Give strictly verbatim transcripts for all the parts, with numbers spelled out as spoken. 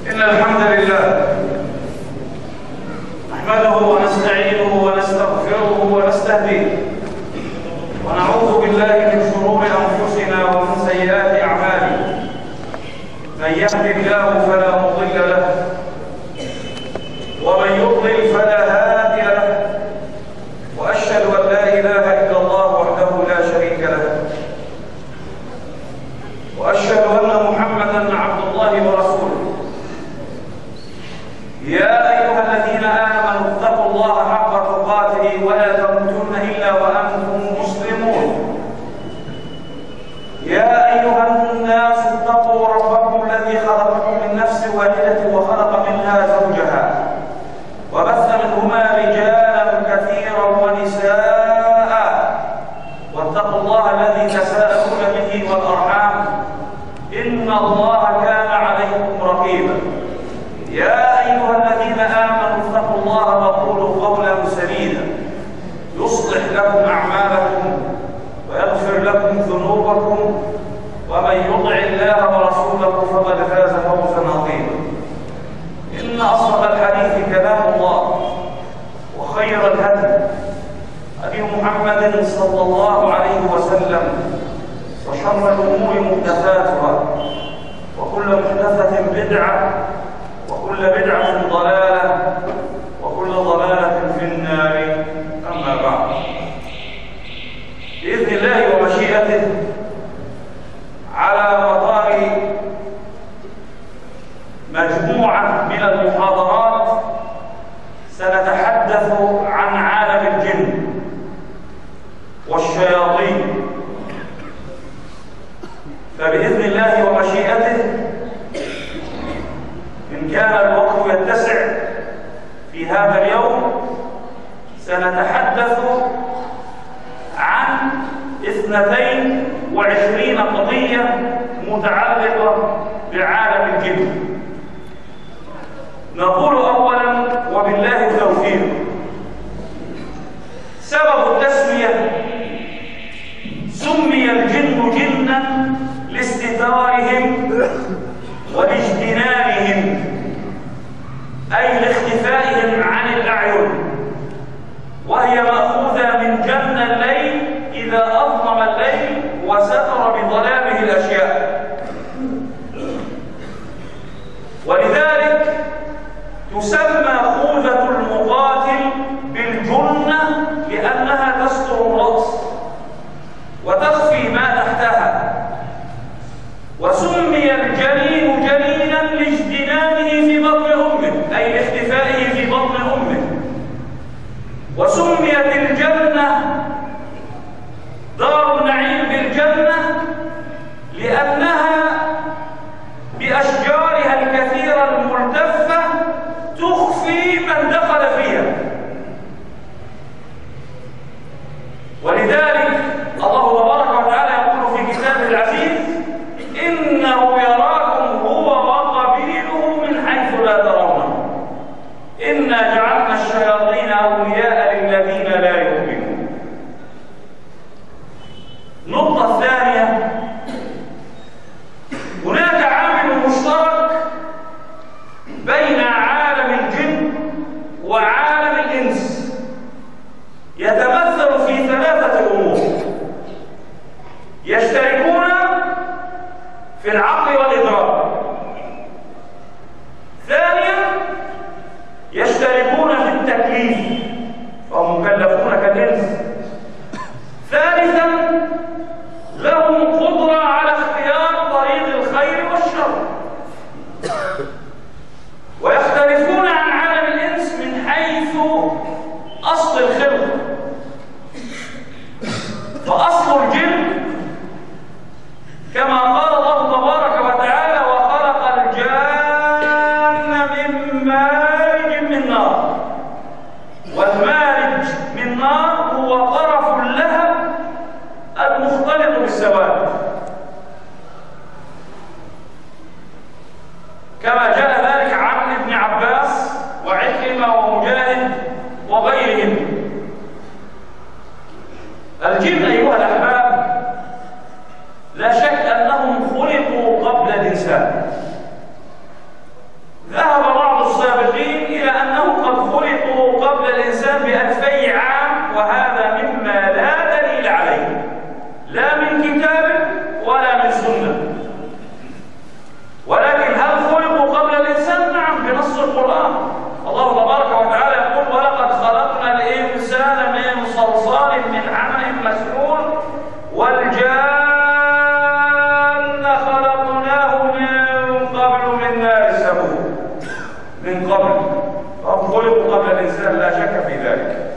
إن الحمد لله نحمده ونستعينه ونستغفره ونستهديه ونعوذ بالله من شرور أنفسنا ومن سيئات أعمالنا. من يهد الله فلا مضل له ومن يضلل فلا هادي له، وأشهد أن لا إله إلا الله وحده لا شريك له، وأشهد أن محمدًا عبد الله ورسوله. يا أيها الذين آمنوا اتقوا الله حق تقاته ولا تموتن إلا وأنتم مسلمون. يا أيها الناس اتقوا ربكم الذي خلقكم من نفس واحدة وخلق منها زوجها وبث منهما رجالا كثيرا ونساء، واتقوا الله الذي تساءلون به والأرحام إن الله كان عليكم رقيبا. يا أيها الذين آمنوا اتقوا الله وقولوا قولا سديدا يصلح لكم أعمالكم ويغفر لكم ذنوبكم، ومن يطع الله ورسوله فقد فاز فوزا عظيما. إن أصدق الحديث كلام الله، وخير الهدي هدي محمد صلى الله عليه وسلم، وشر الأمور محدثاتها، وكل محدثة بدعة، وكل بدعة ضلالة، وكل ضلالة في النار. أما بعد، بإذن الله ومشيئته على مدار مجموعة من المحاضرات سنتحدث عن عالم الجن والشياطين. فبإذن الله ومشيئته إن كان الوقت يتسع في هذا اليوم سنتحدث عن اثنتين وعشرين قضية متعلقة بعالم الجن. نقول أولا وبالله التوفيق: سبب التسمية سمي الجن جنا لاستتارهم ولاجتنابهم، أي لاختفائهم عن الأعين، وهي مأخوذة من جن الليل إذا أظلم الليل وستر بظلامه الأشياء. ولذلك تسمى خوذة المقاتل بالجنة لأنها تستر الرأس وتخفي ما تحتها. وسمي الجنين جنينا لاجتنانه في بطن أمه، أي لاختفائه في بطن أمه. وسميت الجنة دار النعيم بالجنة لأنها بأشجارها الكثيرة الملتفة تخفي من دخل فيها. ولذلك الله تبارك وتعالى يقول في كتابه العزيز: إنه يراكم هو وقبيله من حيث لا ترونهم إنا جعلنا الشياطين أولياء للذين لا يؤمنون. النقطة الثانية: هناك عامل مشترك بين عالم الجن وعالم الإنس يتمثل في ثلاثة أمور: يشتركون في العقل والإدراك، ثانيا يشتركون في التكليف فهم مكلفون كالإنس، ثالثا لهم قدرة على اختيار طريق الخير والشر. ويختلفون عن عالم الإنس من حيث أصل الخلق. فأصل الجن كما قال الله تبارك وتعالى: وخلق الجان من مارج من نار. والمارج من نار هو طرف اللهب المختلط بالسواد، كما جاء ذلك عن ابن عباس وعكرمة ومجاهد وغيرهم. الجن أيها الأحباب لا شك أنهم خلقوا قبل الإنسان، كسبوا من قبل، فهم خلقوا قبل الإنسان لا شك في ذلك.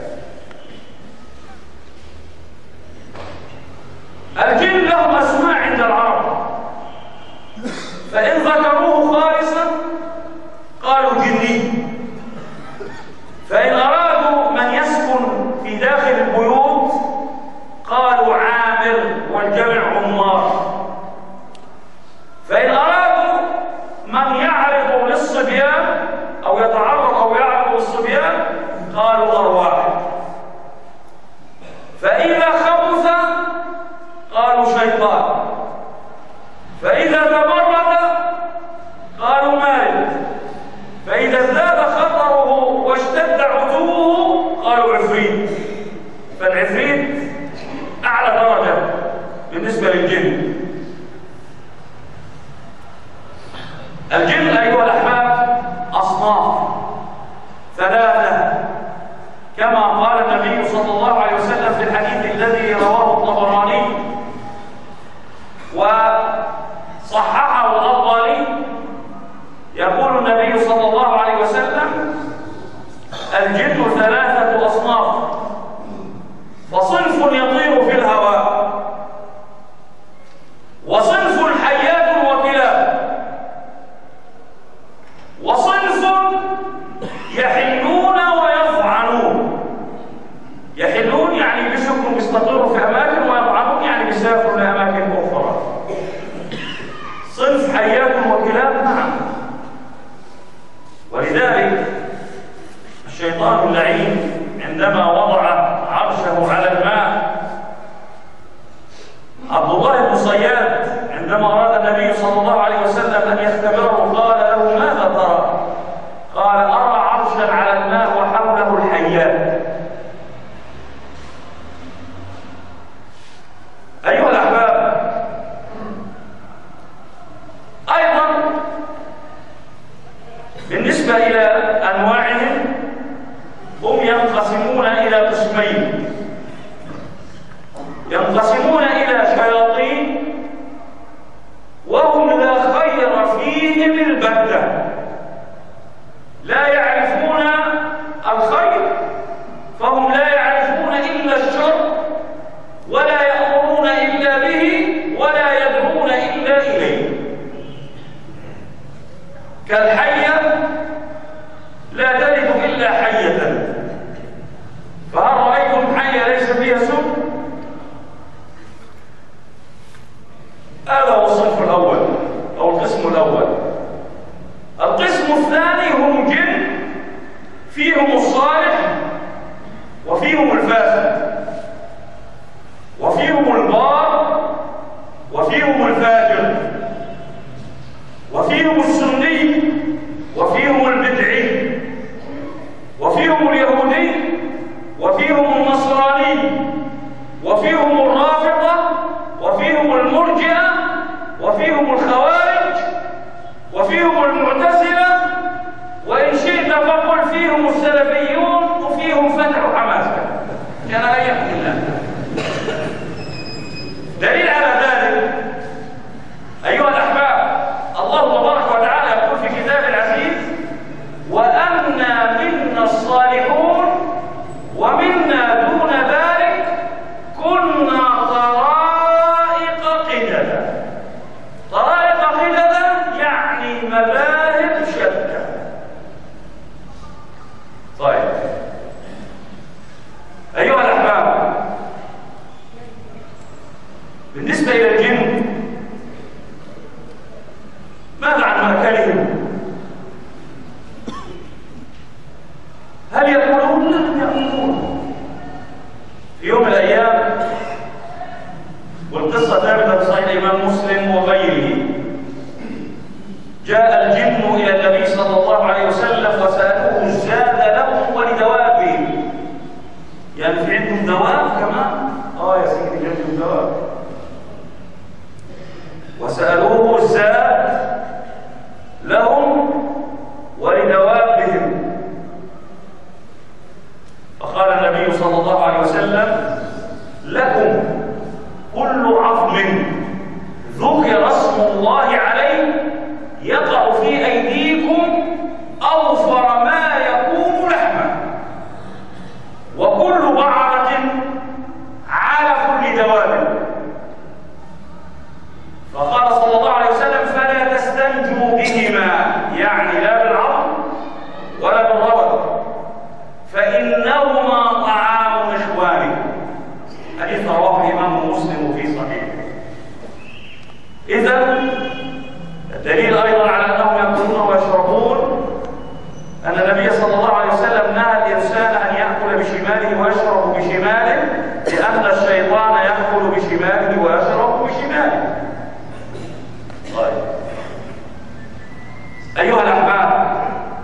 الجن لهم أسماء عند العرب، فإن ذكروه خالصا قالوا جني، فإن أرادوا من يسكن في داخل البيوت قالوا عامر والجمع عمار، فإن أرادوا من يعرض للصبيان أو يتعرض أو يعرض للصبيان قالوا أرواح، فإذا خبث قالوا شيطان، فإذا تمرد قالوا مارد، فإذا ازداد خطره واشتد عتوه قالوا عفريت. فالعفريت أعلى درجة بالنسبة للجن. الجن أيها الأحباب أصناف ثلاثة، كما قال النبي صلى الله عليه وسلم في الحديث الذي رواه الطبراني وصححه الألباني، يقول النبي صلى الله عليه وسلم: الجن ثلاثة أصناف، فصنف يطير في الهواء، وصنف حيات وكلاب، وصنف يحلون ويضعنون. يحلون يعني بيسكنوا بيستقروا في أماكن، ويضعنون يعني بيسافروا لأماكن أخرى. صنف حيات وكلاب، نعم. ولذلك الشيطان اللعين عندما وضع عرشه على الماء، عبد الله بن صياد عندما أراد النبي صلى الله عليه وسلم أن يختبره قال له: ماذا ترى؟ قال: أرى عرشا على الماء وحوله الحيات. أيها الأحباب، أيضا بالنسبة إلى أنواعهم هم ينقسمون إلى قسمين، ينقسمون إلى شياطين وهم لا خير فيهم البتة، لا يعرفون الخير، فهم لا يعرفون إلا الشر، ولا يأمرون إلا به، ولا يدعون إلا إليه. كالحية لا تلد إلا حية، فهل رأيتم حية ليس فيها سم؟ هذا هو الصنف الأول أو القسم الأول. القسم الثاني هم جن فيهم الصالح وفيهم الفاسد، وفيهم البار وفيهم الفاجر، وفيهم السني وفيهم البدعي، وفيهم اليهودي وفيهم النصراني، وفيهم الرافضة وفيهم المرجئة وفيهم الخوارج وفيهم المعتزلة، وإن شئت فقل فيهم السلفيون وفيهم فتح حماس. كان أيام الله. دليل على ذلك أيها الأحباب، الله تبارك وتعالى يقول في كتابه العزيز: وأنا منا الصالحون ومنا دون ذلك كنا طرائق قددا. طرائق قددا يعني مذاهب شتى. طيب أيها الأحباب، بالنسبة إلى الجن ماذا عن مأكلهم؟ هل يقولون؟ لا يقولون. في يوم من الأيام، والقصة ثابتة في صحيح الإمام مسلم وغيره، جاء الجن إلى النبي صلى الله عليه وسلم وسألوه الزاد لهم ولدوابهم. يعني في عندهم دواب كمان؟ آه يا سيدي عندهم دواب. وسألوه الزاد لهم ولدوابهم، فقال النبي صلى الله عليه وسلم: لكم كل عظم ذكر اسم الله عليه يقع في أيديكم أيها الأحباب،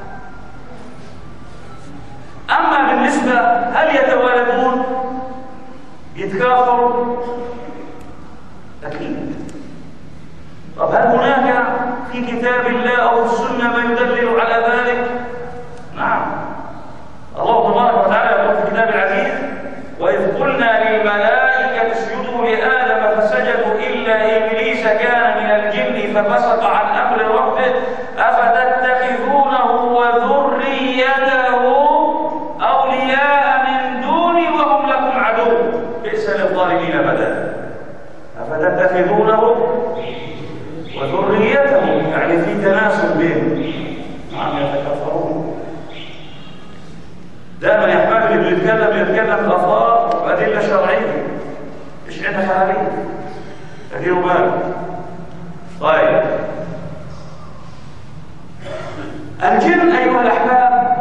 أما بالنسبة هل يتوالدون يتكاثروا؟ أكيد. طب هل هناك في كتاب الله أو السنة ما يدلل على ذلك؟ نعم. الله تبارك وتعالى يقول في الكتاب العزيز: وإذ قلنا للملائكة اسجدوا لآدم فسجدوا إلا إبليس كان من الجن ففسق عن أمر ربه أفتتخذونه وذريته أولياء من دوني وهم لكم عدو بئس للظالمين بدلا. أفتتخذونه وذريته يعني في تناسب بينهم. نعم يتكفرون. دائما يا احبابي اللي بيتكلم يتكلم بآثار وأدلة شرعية، مش عندنا خيالية. أديروا بالك. طيب، الجن أيها الأحباب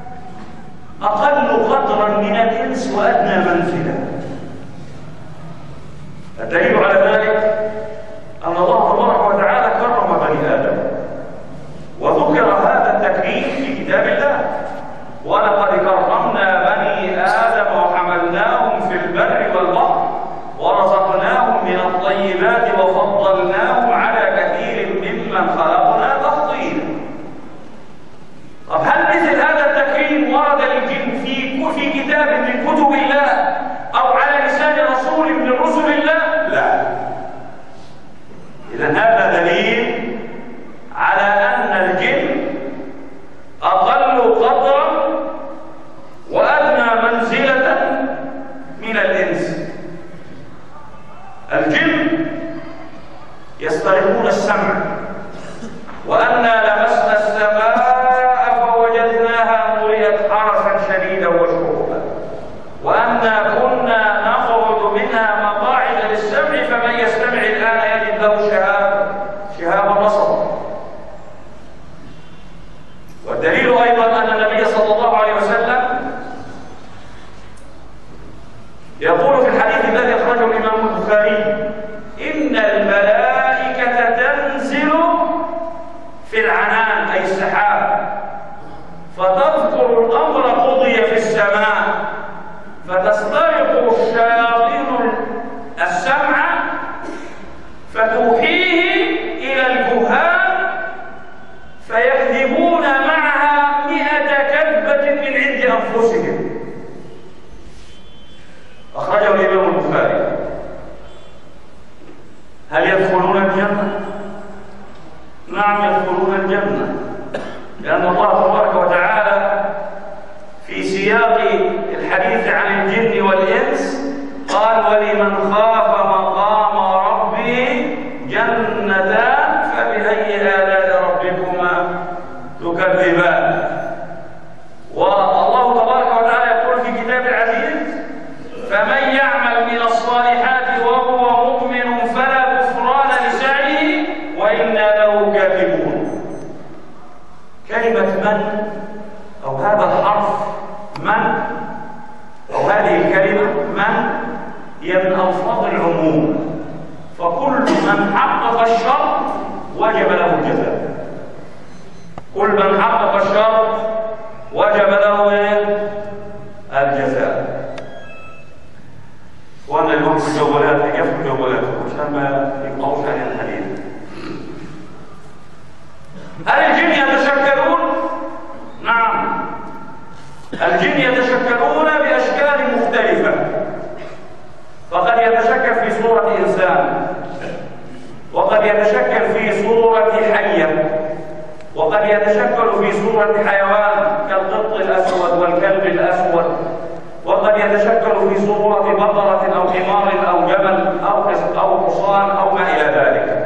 أقل قدرا من الإنس وأدنى منزلة. الدليل على ذلك أن الله تبارك وتعالى كرم بني آدم، وذكر هذا التكريم في كتاب الله: ولقد كرمنا بني آدم وحملناهم في البر والبحر ورزقناهم من الطيبات وفضلناهم على كثير ممن خلقنا تفضيلا. طب هل مثل هذا التكريم ورد للجن في في كتاب من كتب الله أو على لسان رسول من رسل الله؟ لا. إذن هذا دليل على أن الجن أقل قدرا وأدنى منزلة من الإنس. الجن يسترقون السمع، وأنا لمسنا السماء فوجدناها ملئت حرسا شديدا وشهبا، وأنا كنا نخرج منها مقاعد للسمع فمن يستمع الآن يجد له شهاب شهابا رصدا. والدليل أيضا أن النبي صلى الله عليه وسلم يقول في الحديث الذي أخرجه الإمام البخاري: إن الملائكة تنزل في العنان أي السحاب فتذكر الأمر قضي في السماء فتسترق الشياطين السمع فتوحيه إلى الكهان فيكذبون معها مئة كذبة من عند أنفسهم. أخرجه الإمام البخاري. هل يدخلون الجنة؟ نعم يدخلون الجنة، لأن الله تبارك وتعالى في سياق الحديث عن الجن والإنس قال: ولمن خاف مقام ربه جنتان فبأي آلاء ربكما تكذبان. والله تبارك وتعالى يقول في كتاب العزيز: فمن يعمل من الصالحات وهو مؤمن فلا كفران لسعيه وإنا له كاتبون. كلمة من أو هذا الحرف من أو هذه الكلمة من هي من ألفاظ العموم، فكل من حقق الشرط وجب له الجزاء. كل من حقق الشرط وجب له الجزاء. وانا اليوم في الجوالات يقفل جوالاتهم عشان ما يقطعوش علينا الحديث. هل الجن يتشكلون؟ نعم، الجن يتشكلون بأشكال مختلفة. فقد يتشكل في صورة إنسان، وقد يتشكل في صورة حية، وقد يتشكل في صورة حيوان كالقط الأسود والكلب الأسود، وقد يتشكل في صورة بقرة أو حمار أو جمل أو أو حصان أو ما إلى ذلك.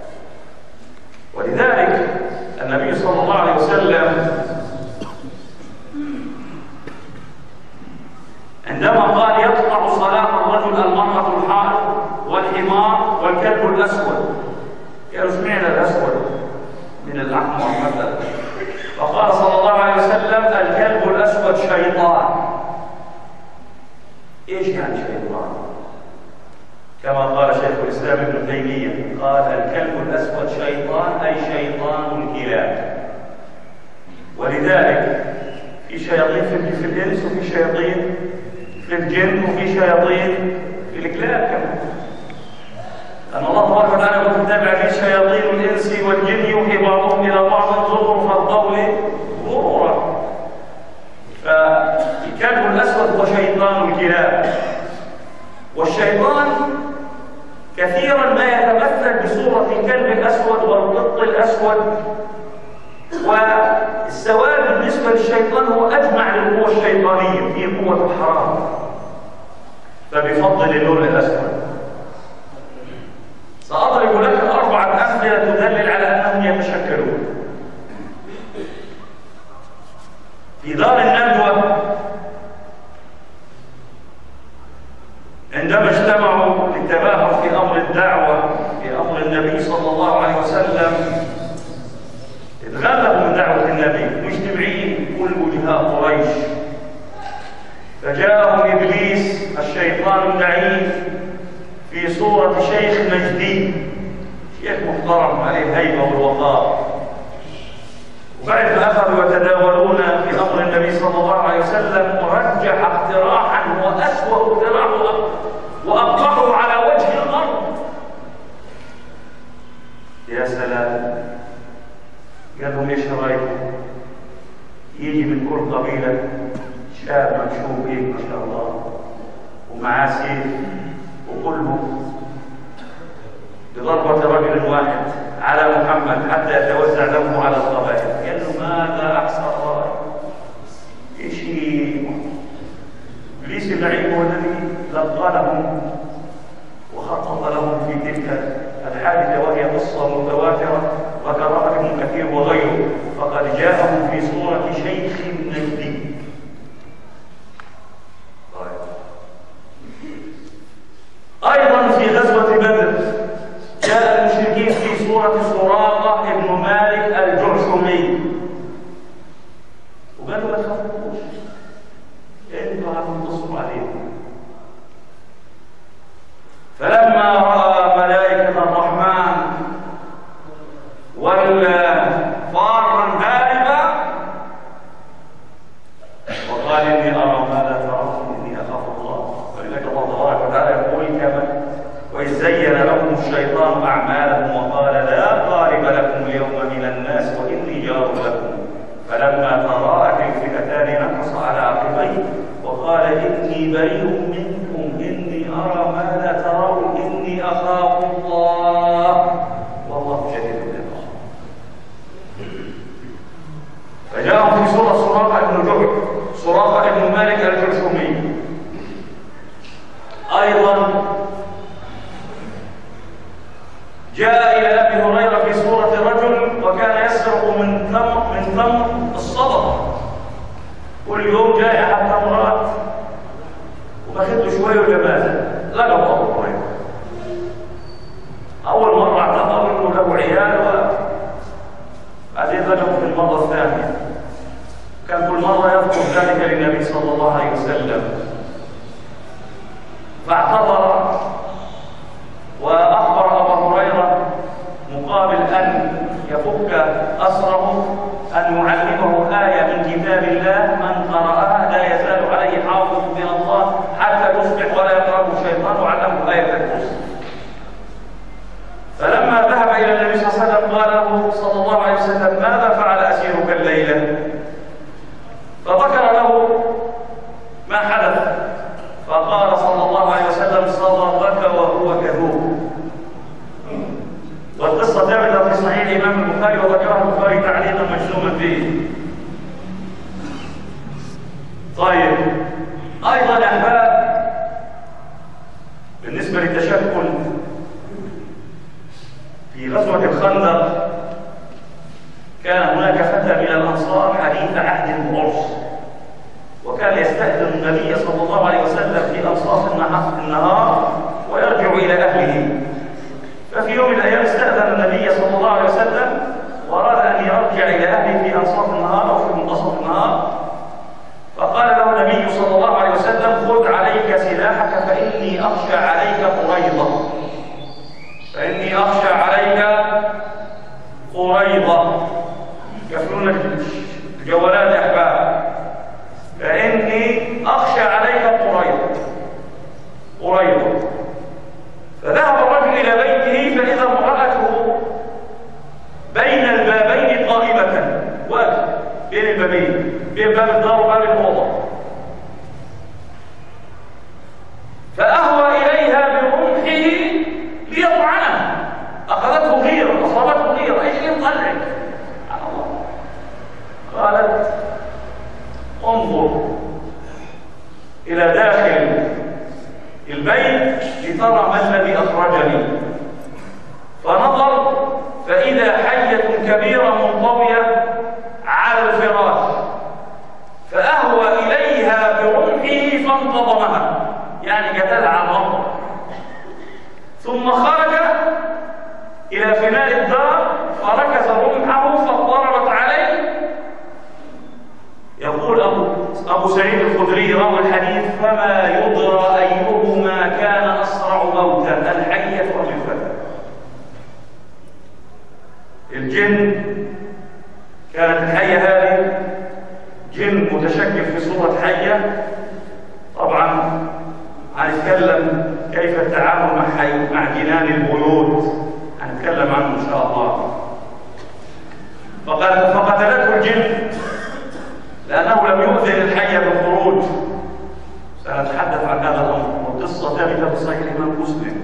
ولذلك النبي صلى الله عليه وسلم عندما قال: يقطع صلاة الرجل المرأة الحائض والحمار والكلب الأسود، قالوا: سمعنا الأسود من الأحمر مثلا. فقال صلى الله عليه وسلم: الكلب الأسود شيطان. إيش يعني شيطان؟ كما قال شيخ الإسلام ابن تيمية قال: الكلب الأسود شيطان أي شيطان الكلاب. ولذلك في شياطين في الإنس وفي شياطين في الجن وفي شياطين في الكلاب كمان. أن الله تبارك وتعالى يقول في الكتاب العزيز شياطين الإنس والجن يوحي بعضهم إلى بعض زخرف القول غرورا. فالكلب الأسود هو شيطان الكلاب، والشيطان كثيرا ما يتمثل بصورة الكلب الأسود والقط الأسود، والسواد بالنسبة للشيطان هو أجمع للقوة الشيطانية في قوة الحرام، فبفضل اللون الأسود. سأضرب لك أربعة أمثلة تدلل على أنهم يتشكلون. في دار الندوة عندما اجتمعوا للتباهر في أمر الدعوة في أمر النبي صلى الله عليه وسلم، اتغلبوا من دعوة النبي مجتمعين كل وجهاء قريش، فجاءهم إبليس الشيطان اللعين في صورة شيخ نجدي، شيخ محترم عليه الهيبة والوقار. وبعد ما أخذوا يتداولون في أمر النبي صلى الله عليه وسلم، ورجح اقتراحا وأسوأ اقتراح وأقبحه على وجه الأرض. يا سلام، قال لهم ايش رايكم؟ يجي من كل قبيلة شاب مكشوف هيك ما شاء الله ومعاه سيف وكله بضربة رجل واحد على محمد حتى يتوزع دمه على القبائل. قال له ماذا أحسن الرأي؟ إيش إبليس اللعين هو الذي لقى لهم وخطط لهم في تلك الحادثة، وهي قصة متواترة ذكرها ابن كثير وغيره، فقد جاءهم في صورة شيخ نجدي. أيضا في غزوة بدر جاء المشركين في صورة سراقة ابن مالك الجرشمي، وقالوا ما تخافوش انتوا هتنتصروا عليهم. فلما رأى ملائكة الرحمن والفارا هاربا وقال إني أرى ما لا ترون إني أخاف الله. ولذلك الله تبارك وتعالى يقول كما وإذ زين لهم الشيطان أعمالهم وقال لا غالب لكم اليوم من الناس وإني جار لكم فلما تراءت الفئتان نكص على عقبيه وقال إني بريء منكم إني أرى ما لا ترون إني أخاف الله والله شديد العقاب. فجاءهم في سورة سراقة بن جعد سراقة بن مالك الجرشمي. أيضا جاء إلى أبي هريرة في صورة رجل وكان يسرق من تمر من تمر الصدقة، كل يوم جاء حتى مرات وأخذ له شوية وجمازة. لقى أبو هريرة أول مرة اعتبر إنه له عيال، وبعدين لقوا في المرة الثانية. كان كل مرة يذكر ذلك للنبي صلى الله عليه وسلم، فاعتبر وأخبر أبو هريرة مقابل أن يفك أسره أن يعلمه آية من كتاب الله من قرأها لا يزال عليه حافظ من الله حتى يصبح ولا يقربه الشيطان، وعلمه آية الكرسي. فلما ذهب إلى النبي صلى الله عليه وسلم قال له صلى الله عليه وسلم ماذا فعل أسيرك الليلة؟ فذكر له ما حدث، فقال صلى الله عليه وسلم صدقك وهو كذوب. والقصة ثابتة في صحيح الإمام البخاري وذكرها البخاري تعليقا مجزوما به. طيب، أيضا أحباب بالنسبة للتشكل في غزوة الخندق كان هناك فتى من الأنصار حديث عهد بعرس، وكان يستأذن النبي صلى الله عليه وسلم في أنصاف النهار ويرجع إلى أهله. ففي يوم من الأيام استأذن النبي صلى الله عليه وسلم وأراد أن يرجع إلى أهله في أنصاف النهار أو في منتصف النهار، فقال له النبي صلى الله عليه وسلم خذ عليك سلاحك فإني أخشى عليك قريضة فإني أخشى عليك قريضة يكفلون الجوالات يا أحباب، فإني أخشى عليك قريب قريب. فذهب الرجل إلى بيته فإذا امرأته بين البابين قائمة، واقف بين البابين، بين باب الدار وباب الأوضة، فأهوى إليها برمحه ليطعنها. أخذته غيرة، أصابته غيرة، إيش اللي مطلعك؟ قالت انظر إلى داخل البيت لترى ما الذي أخرجني. فنظر فإذا حية كبيرة منطوية على الفراش، فأهوى إليها برمحه فانتظمها، يعني قتلها على الأرض. ثم خرج إلى فناء الدار فركز رمحه فضربت عليه. يقول أبو, أبو سعيد الخدري راوي الحديث: فما يدرى أيهما كان أسرع موتا، الحية أم الفتى. الجن كانت الحية هذه جن متشكل في صورة حية. طبعا هنتكلم كيف التعامل مع حي مع جنان البيوت، هنتكلم عنه إن شاء الله. فقد فقتلته الجن لأنه لم يؤذن الحية بالخروج. سنتحدث عن هذا الأمر، والقصة ثابتة في صحيح الإمام مسلم.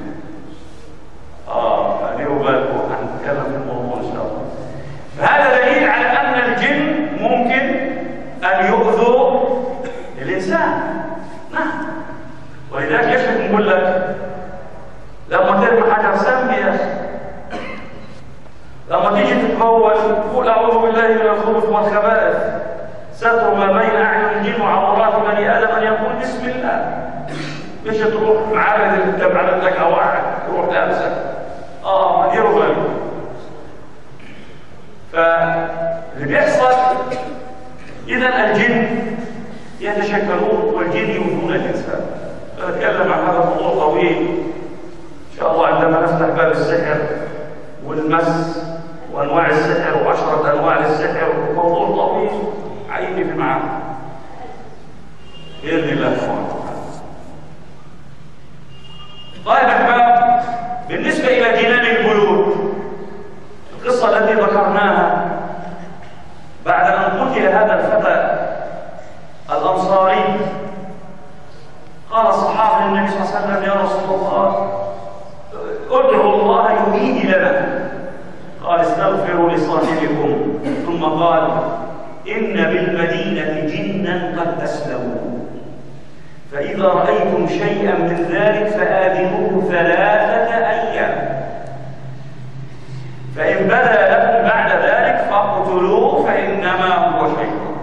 آه خليوا بالكم، هنتكلم في الموضوع إن شاء الله. فهذا دليل على أن الجن ممكن أن يؤذوا الإنسان. نعم، ولذلك يشهد نقول لك لما ترمي حجر سام يا أخي، لما تيجي تتبول قول أعوذ بالله من الخبث والخبائث، ستر ما بين أعين الجن وعورات بني آدم أن يقول بسم الله. مش تروح معارض اللي تبع لك أواعد تروح لابسك. آه ما ديروا بالكم. فاللي بيحصل إذا الجن يتشكلون والجن يؤذون الإنسان. سنتكلم عن هذا الموضوع طويل إن شاء الله عندما نفتح باب السحر والمس وأنواع السحر وعشرة أنواع للسحر، موضوع طويل عيني في معاه بإذن الله سبحانه وتعالى. طيب أحباب، بالنسبة إلى جنان البيوت، القصة التي ذكرناها بعد أن قتل هذا الفتى الأنصاري، قال الصحابة للنبي صلى الله عليه وسلم: يا رسول الله ادعوا الله يهيج لنا. قال: استغفروا لصاحبكم. ثم قال: إن بالمدينة جنا قد أسلموا، فإذا رأيتم شيئا من ذلك فآذنوه ثلاثة أيام، فإن بدا لكم بعد ذلك فاقتلوه فإنما هو شيطان.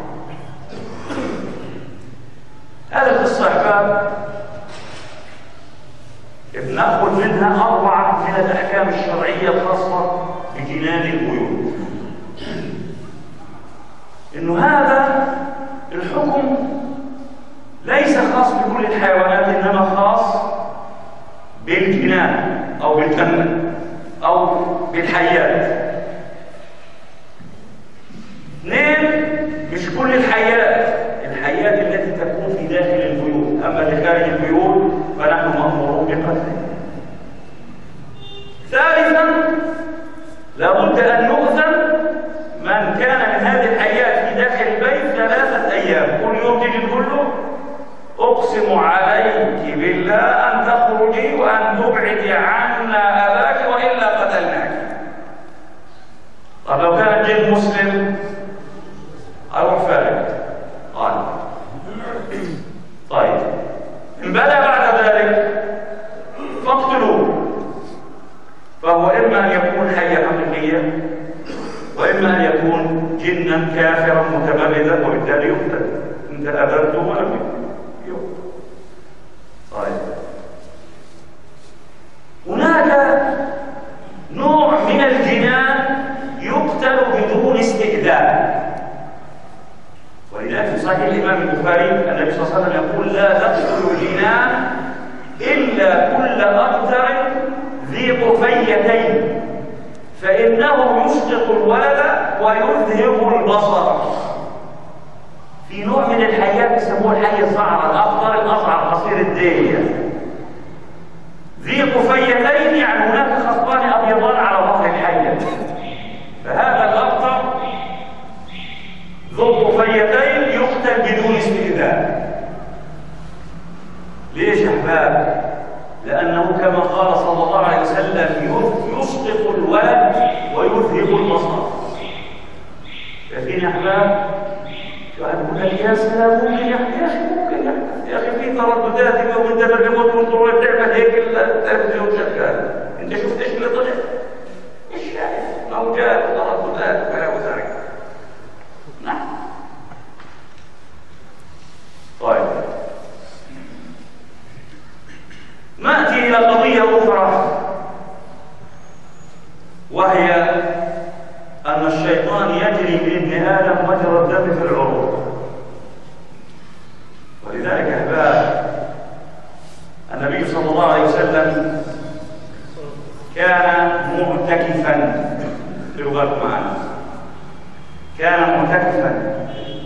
هذه القصة أحباب نأخذ منها أربعة من الأحكام الشرعية الخاصة بجنان البيوت. إنه هذا الحكم ليس خاص بكل الحيوانات، إنما خاص بالجنان أو بالكنة أو بالحيات. اثنين، مش كل الحيات، الحيات التي تكون في داخل البيوت، أما اللي خارج البيوت فنحن مأمورون بقتلها. ثالثا، لابد أن نؤذن من كان من هذه الحيات في داخل البيت ثلاثة أيام. كل يوم تيجي تقول له: أقسم عليك بالله أن تخرجي وأن تبعدي عنا أباك وإلا قتلناك. طب لو كان الجن مسلم أروح فارق. قال: طيب إن بدا بعد ذلك فاقتلوه. فهو إما أن يكون حية حقيقية، وإما أن يكون جنا كافرا متمردا وبالتالي يقتل. أنت أذنته ولم يقتل. طيب، هناك نوع من الجنان يقتل بدون استئذان، ولذلك في صحيح الإمام البخاري النبي صلى الله عليه وسلم يقول: لا تقتلوا الجنان إلا كل أقدر ذي طفيتين، فإنه يسقط الولد ويذهب البصر. ذو الطفيلتين يقتل بدون استئذان. ليش يا أحباب؟ لأنه كما قال صلى الله عليه وسلم يسقط الولد ويذهب البصر. شايفين يا أحباب؟ واحد يقول لك يا سلام ممكن يا أخي ممكن يا أخي في ترددات وأنت بالريموت كنترول تعمل هيك التلفزيون شغال. أنت شفت إيش اللي طلع؟ إيش شايف؟ موجات وترددات وكذا وذلك. نعم. طيب. نأتي إلى قضية أخرى، وهي أن الشيطان يجري بابن آدم مجرى الدم في العروق. ولذلك أحباب النبي صلى الله عليه وسلم كان معتكفا بلغة معنا، كان معتكفا،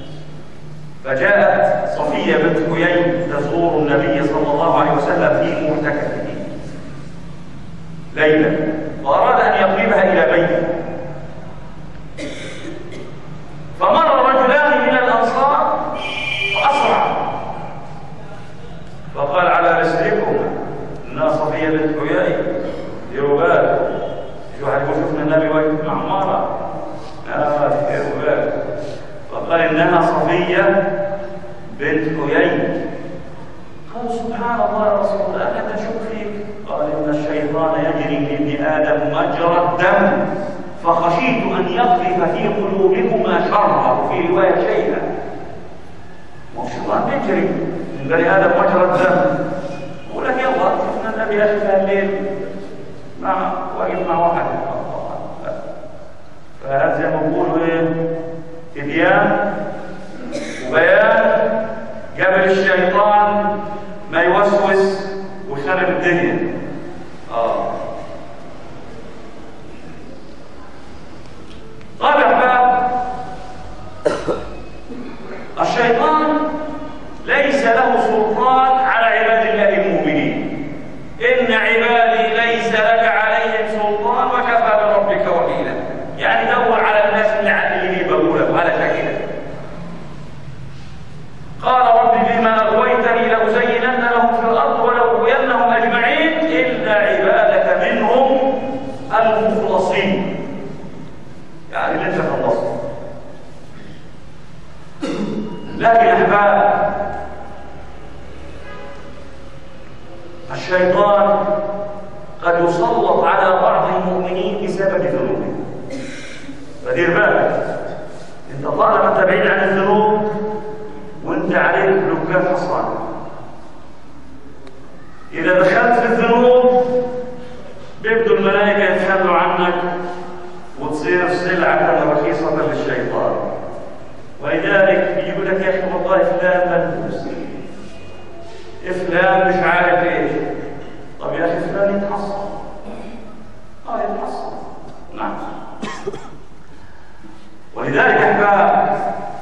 فجاءت صفية بنت حيي تزور النبي صلى الله عليه وسلم في معتكفه ليلا، وأراد أن يقربها إلى بيته، فمر رجلان من الأنصار فأسرع فقال على رسلكم إنها صفية بنت حيي ديروا بالكم، شو حيقول شفنا النبي واقف مع عمارة؟ لا ديروا بالكم. فقال إنها صفية بنت حيي. قالوا سبحان الله يا رسول الله أنا أشك فيك. قال إن الشيطان يجري بابن آدم مجرى الدم فخشيت أن يقذف في قلوبكما شرا، وفي رواية شيئا. والشيطان بيجري من بني آدم مجرى الدم. يقول لك يلا شفنا النبي أشفى الليل مع واقف مع واحد، فهذا زي ما بيقولوا إيه؟ تبيان وبيان قبل الشيطان ما يوسوس ويخرب الدنيا. آه. طيب يا أحباب، الشيطان ليس له سلطان على عباد الله المؤمنين. إن عبادي ليس لك عليهم سلطان وكفى بربك وكيلا. يعني دور على الناس اللي بيقولوا على شكلك. قال رب بما أغويتني لأزينن لهم في الأرض ولأغوينهم أجمعين إلا عبادك منهم المخلصين. يعني اللي انت خلصت. لكن يا أحباب الشيطان قد يسلط على بعض المؤمنين بسبب ذنوبهم. فدير بالك، انت طالما انت بعيد عن الذنوب وانت عليك بلوكات حصان. اذا دخلت في الذنوب بيبدو الملائكه يتخلوا عنك وتصير سلعه رخيصه للشيطان. ولذلك يقول لك يا اخي والله فلان ملبوس، فلان مش عارف ايش. طب يا اخي فلان يتحصن. اه يتحصن. نعم. ولذلك احباب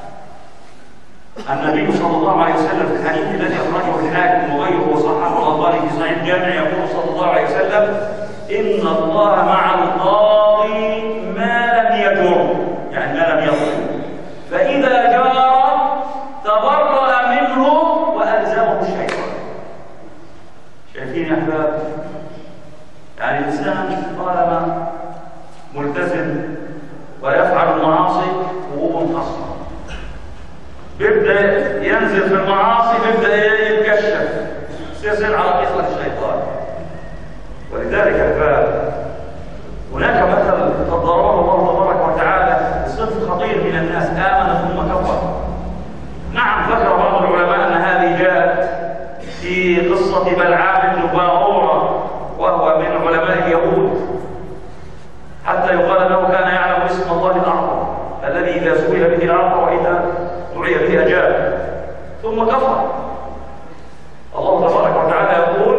النبي صلى الله عليه وسلم في الحديث الذي اخرجه الحاكم وغيره وصححه الألباني في صحيح الجامع يقول صلى الله عليه وسلم ان الله مع القاضي ما لم يجر، يعني ما لم يظلم، فاذا جار تبرأ منه والزمه الشيطان. شايفين يا احباب؟ يعني الانسان طالما ملتزم ويفعل المعاصي وهو مقصر، بيبدا ينزل في المعاصي، بيبدا يتكشف، يصير على قصه الشيطان. ولذلك يا احباب هناك مثل قد ضربه الله تبارك وتعالى لصنف خطير من الناس امن ثم كفر. نعم ذكر بعض العلماء ان هذه جاءت في قصه بلعام بن باعوره وهو من علماء اليهود، حتى يقال انه كان يعلم اسم الله الاعظم الذي اذا سئل به اعطى واذا دعي به اجاب، ثم كفر. الله تبارك وتعالى يقول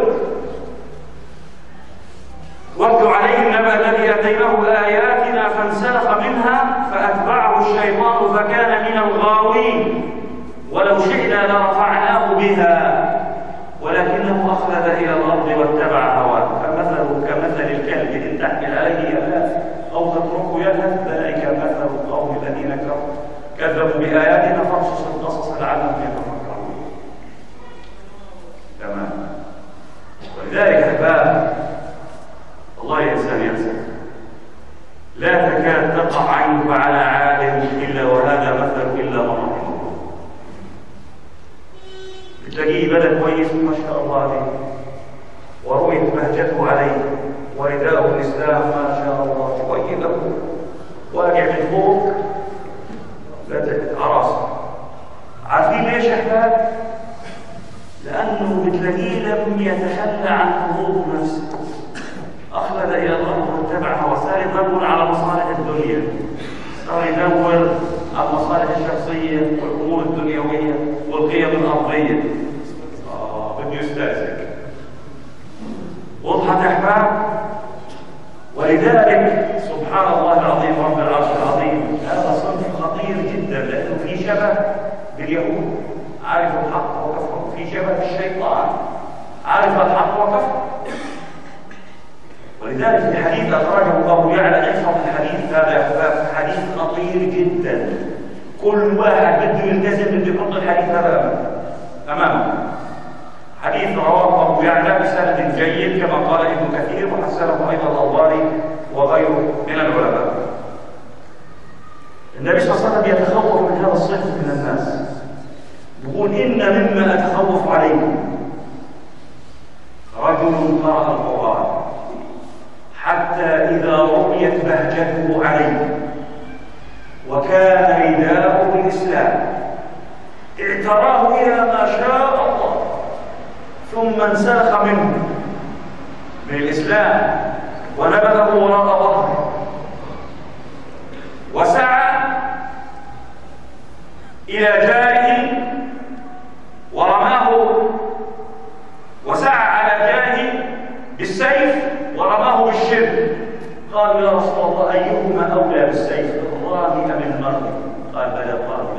واتل عليهم نبأ الذي اتيناه اياتنا فانسلخ منها فاتبعه الشيطان فكان من الغاوين ولو شئنا لرفعناه بها ولكنه اخلد الى الارض واتبع هواه فمثله كمثل الكلب ان تحمل عليه يلهث او تتركه يلهث ذلك مثل القوم الذين كذبوا بآياتنا فاقصص القصص لعلهم يتفكرون. تمام. ولذلك أحباب والله يا إنسان ينسى، لا تكاد تقع عينك على عالم إلا وهذا مثل إلا من رحمه الله. بتلاقيه بلد كويس ما شاء الله عليه، ورويت بهجته عليه ورداءه الإسلام ما شاء الله، وإذا واقع من فوق لا تحت عراسه. عارفين ليش يا أحباب؟ لأنه بتلاقيه لم يتخلى عن حظوظ نفسه، أخلد إلى الأرض واتبع وصار يدور على مصالح الدنيا، صار يدور على المصالح الشخصية والأمور الدنيوية والقيم الأرضية. آه بده يستأذن. وضحت يا أحباب؟ ولذلك سبحان الله العظيم رب العرش العظيم هذا صنف خطير جدا، لأنه في شبه باليهود، عارف الحق وكفره، في شبه بالشيطان، عارف الحق وكفره. ولذلك في حديث أخرجه أبو يعلى، احفظ الحديث هذا يا أحباب، حديث خطير جدا. كل واحد بده يلتزم بده يحط الحديث هذا أمامه. حديث رواه أبو يعلى بسند جيد كما قال ابن كثير، وحسنه أيضا الألباني وغيره من العلماء. النبي صلى الله عليه وسلم يتخوف من هذا الصنف من الناس، يقول إن مما أتخوف عليكم رجل قرأ القرآن حتى إذا رؤيت بهجته عليه وكان رداءه الإسلام اعتراه إلى ما شاء الله، ثم انسلخ منه من الإسلام ونبذه وراء ظهره وسعى إلى جاره ورماه، وسعى على جاره بالسيف ورماه بالشرك. قالوا يا رسول الله أيهما أولى بالسيف، الرامي أم المرمي؟ قال بلى الرامي.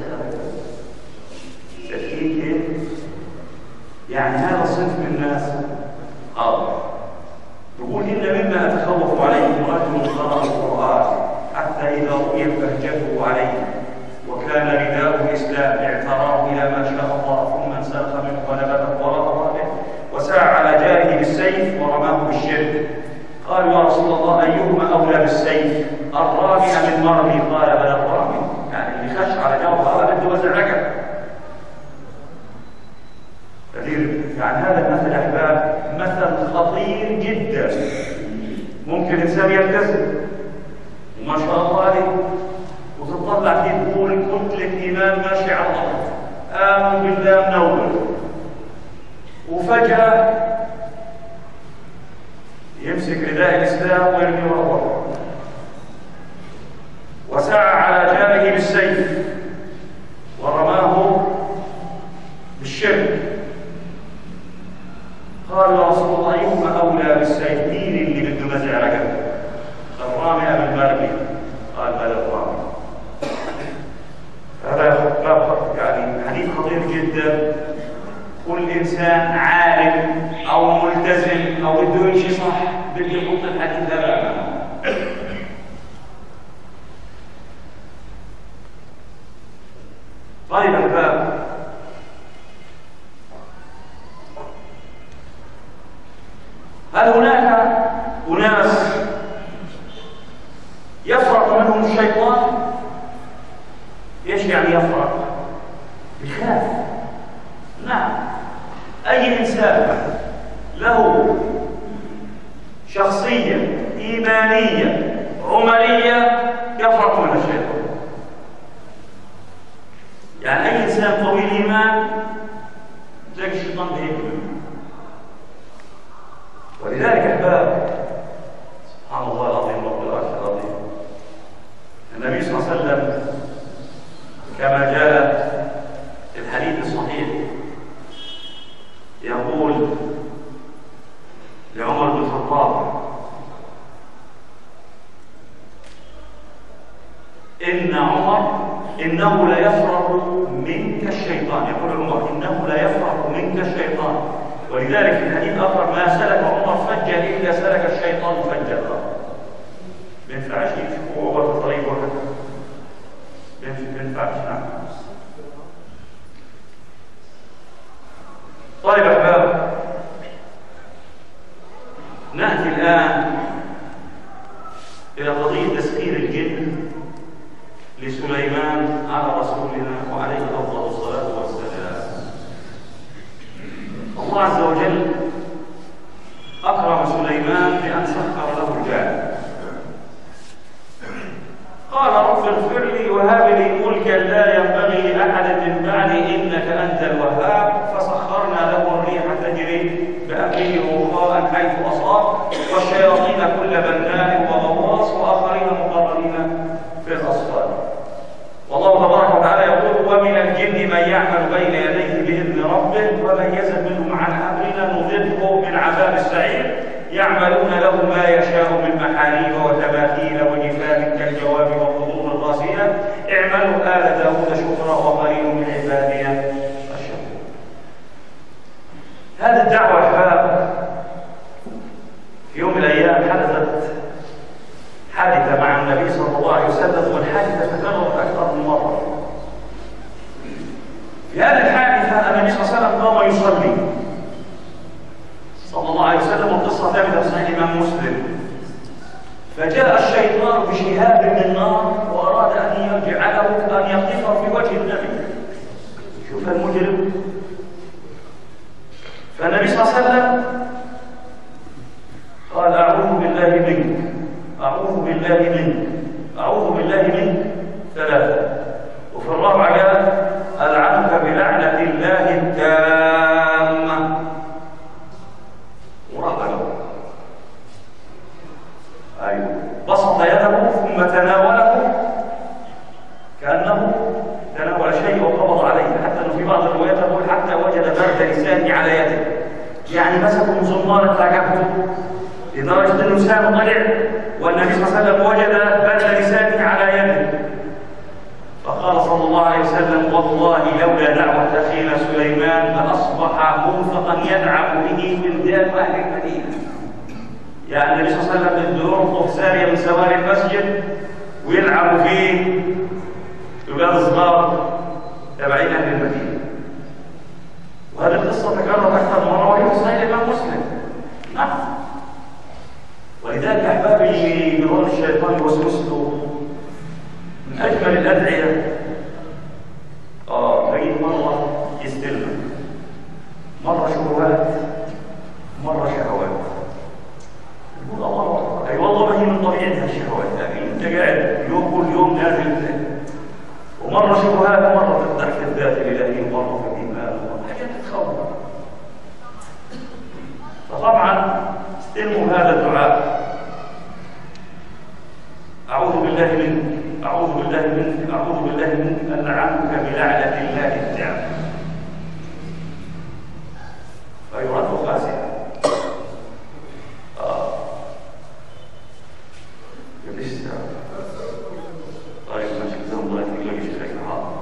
شايفين كيف؟ يعني هذا صنف من الناس. اه يقول إن مما أتخوف عليكم رجل قرأ القرآن حتى إذا رؤيت بهجته عليه وكان رداء الإسلام اعتراه إلى ما شاء الله، ثم انسلخ منه ونبذه وراء ظهره وسعى على جاره بالسيف ورماه بالشرك. قالوا يا رسول الله أيهما أولى بالسيف، الرامي أم المرمي؟ قال بلى الرامي. يعني اللي خش على جاره هذا بده وزع رقبه. كثير يعني هذا المثل يا أحباب مثل خطير جدا. ممكن إنسان يلتزم وما شاء الله عليه وتطلع فيه تقول كتلة إيمان ماشي على الأرض، آمن بالله منور، وفجأة يمسك رداء الإسلام ويرمي وراه وسعى على جاره بالسيف ورماه بالشرك. قال يا رسول الله أيهما أولى بالسيف، مين اللي بده مزع رقبه، الرامي أم المرمي؟ قال بلى الرامي. هذا يعني حديث خطير جدا. كل إنسان عالم أو ملتزم أو بده يمشي صح بده يحط الحديث هذا أمامه. طيب أحباب، هل هناك أناس يفرق منهم الشيطان؟ ايش يعني يفرق؟ بخاف. نعم، أي إنسان له شخصية إيمانية عملية يفرق من الشيطان. يعني أي إنسان قوي الإيمان تلاقي الشيطان بيهجم. ولذلك أحباب سبحان الله العظيم رب العرش العظيم، النبي صلى الله عليه وسلم كما جاء في الحديث الصحيح يقول لعمر بن الخطاب إن عمر إنه لا يفرق منك الشيطان، يقول عمر إنه لا يفرق منك الشيطان. ولذلك في الحديث آخر ما سلك عمر فجا إلا سلك الشيطان فجا. ما ينفعش يمشي هو في الطريق وحده، ما ينفع ينفعش. نعم. طيب يا احباب، ناتي الان الى قضيه تسخير الجن لسليمان على رسولنا وعليه افضل الصلاه والسلام. الله عز وجل اكرم سليمان بان سخر له الجان. قال رب اغفر لي وهب لي ملكا لا ينبغي لاحد من بعدي انك انت الوهاب. فسخرنا له الريح تجري بامره رخاء حيث اصاب والشياطين كل بناء وغواص واخرين مقرنين في الاصفاد. والله تبارك وتعالى يقول ومن الجن من يعمل بين يديه باذن ربه ومن يزغ منهم عن امرنا نذقه من عذاب السعير. يعملون له ما يشاء من محاريب وتماثيل وجفان كالجواب وقدور الراسيات اعملوا آل داود شكرا وقليل من عبادنا الشكور. هذه الدعوة يا احباب في يوم من الايام حدثت حادثة مع النبي صلى الله عليه وسلم، والحادثة تكررت أكثر من مرة. في هذه الحادثة النبي صلى الله عليه وسلم قام يصلي صلى الله عليه وسلم، والقصة ثابتة في صحيح الإمام مسلم. فجاء الشيطان بشهاب من نار وأراد أن يجعله أن يقذفه في وجه النبي. شوف المجرم. فالنبي صلى الله عليه وسلم قال أعوذ بالله منك، أعوذ بالله منك، أعوذ بالله منك ثلاثة. وفي الرابعة قال ألعنك بلعنة الله التامة. ورقبه. أيوه. بسط يده ثم تناوله كأنه تناول شيء وقبض عليه، حتى أنه في بعض الروايات يقول حتى وجد برد لسانه على يده، يعني مسكه من زمارة رقبته لدرجة أنه لسانه طلع، والنبي صلى الله عليه وسلم وجد برد لسانه على يده. فقال صلى الله عليه وسلم والله لولا دعوة أخينا سليمان لأصبح موثقا يدعم به بلدان أهل المدينة. يعني النبي صلى الله عليه وسلم بده يربط سارية من سواري المسجد ويلعبوا فيه أولاد صغار تبعين أهل المدينة. وهذه القصة تكررت أكثر من مرة وهي في صحيح الإمام مسلم. نعم. ولذلك أحبابي اللي يرون الشيطان يوسوس له من أجمل الأدعية آه تجد مرة يستلم، مرة شبهات، مرة شهوات. يقول الله أكبر، أي والله ما هي من طبيعتها الشهوات هذه، أنت قاعد يوم كل يوم نازل، ومرة شبهات، مرة تفتح في الذات الإلهية، ومرة في الإيمان، حاجات تتخوف. فطبعا استلموا هذا الدعاء. أعوذ بالله منك، أعوذ بالله منك، أعوذ بالله منك ألعنك بلعنة الله التامة. فيرد خاسئا. آه. لسه. طيب ماشي كده الله يخليك يا شيخ.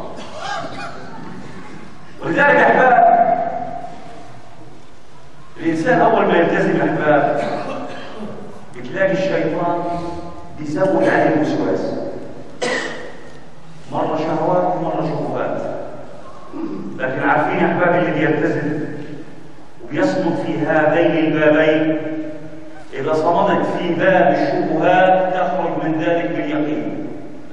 ولذلك يا أحباب الإنسان أول ما يلتزم أحباب بتلاقي الشيطان بيزود عليه الوسواس، مرة شهوات ومرة شبهات. لكن عارفين يا أحباب اللي بيلتزم وبيصمد في هذين البابين، إذا صمدت في باب الشبهات تخرج من ذلك باليقين،